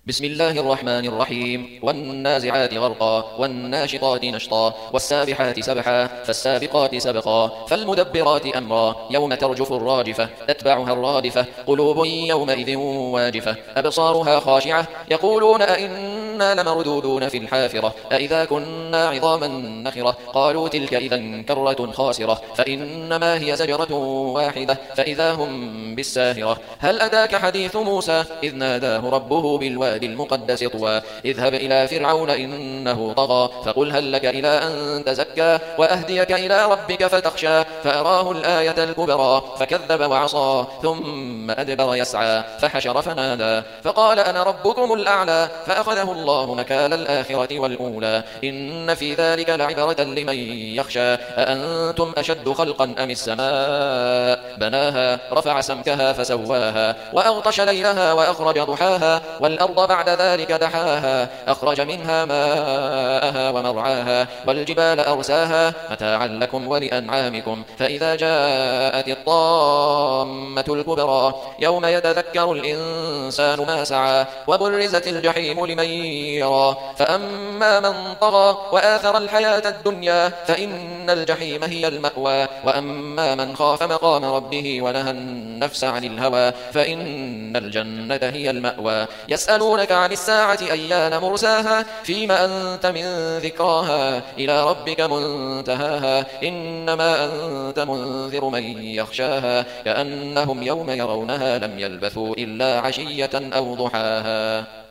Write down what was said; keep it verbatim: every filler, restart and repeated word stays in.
بسم الله الرحمن الرحيم والنازعات غرقا والناشطات نشطا والسابحات سبحا فالسابقات سبقا فالمدبرات أمرا يوم ترجف الراجفة تتبعها الرادفة قلوب يومئذ واجفة أبصارها خاشعة يقولون أئنا لمردودون في الحافرة أئذا كنا عظاما نخرة قالوا تلك إذا كرة خاسرة فإنما هي زجرة واحدة فإذا هم بالساهرة هل أتاك حديث موسى إذ ناداه ربه بالوادي المقدس طوى اذهب إلى فرعون إنه طغى فقل هل لك إلى أن تزكى وأهديك إلى ربك فتخشى فأراه الآية الكبرى فكذب وعصى ثم أدبر يسعى فحشر فنادى فقال أنا ربكم الأعلى فأخذه الله نكال الآخرة والأولى إن في ذلك لعبرة لمن يخشى أأنتم أشد خلقا أم السماء بناها رفع سمكها فسواها وأغطش ليلها وأخرج ضحاها والأرض بعد ذلك دحاها أخرج منها ماءها ومرعاها والجبال أرساها متاعا لكم ولأنعامكم فإذا جاءت الطامة الكبرى يوم يتذكر الإنسان ما سعى وبرزت الجحيم لمن يرى فأما من طغى وآثر الحياة الدنيا فإن الجحيم هي المأوى وأما من خاف مقام ربه ونهى النفس عن الهوى فإن الجنة هي المأوى يسألونك عن الساعة أيان مرساها فيما أنت من ذكراها إلى ربك منتهاها إنما أنت منذر من يخشاها كأنهم يوم يرونها لم يلبثوا إلا عشية أو ضحاها.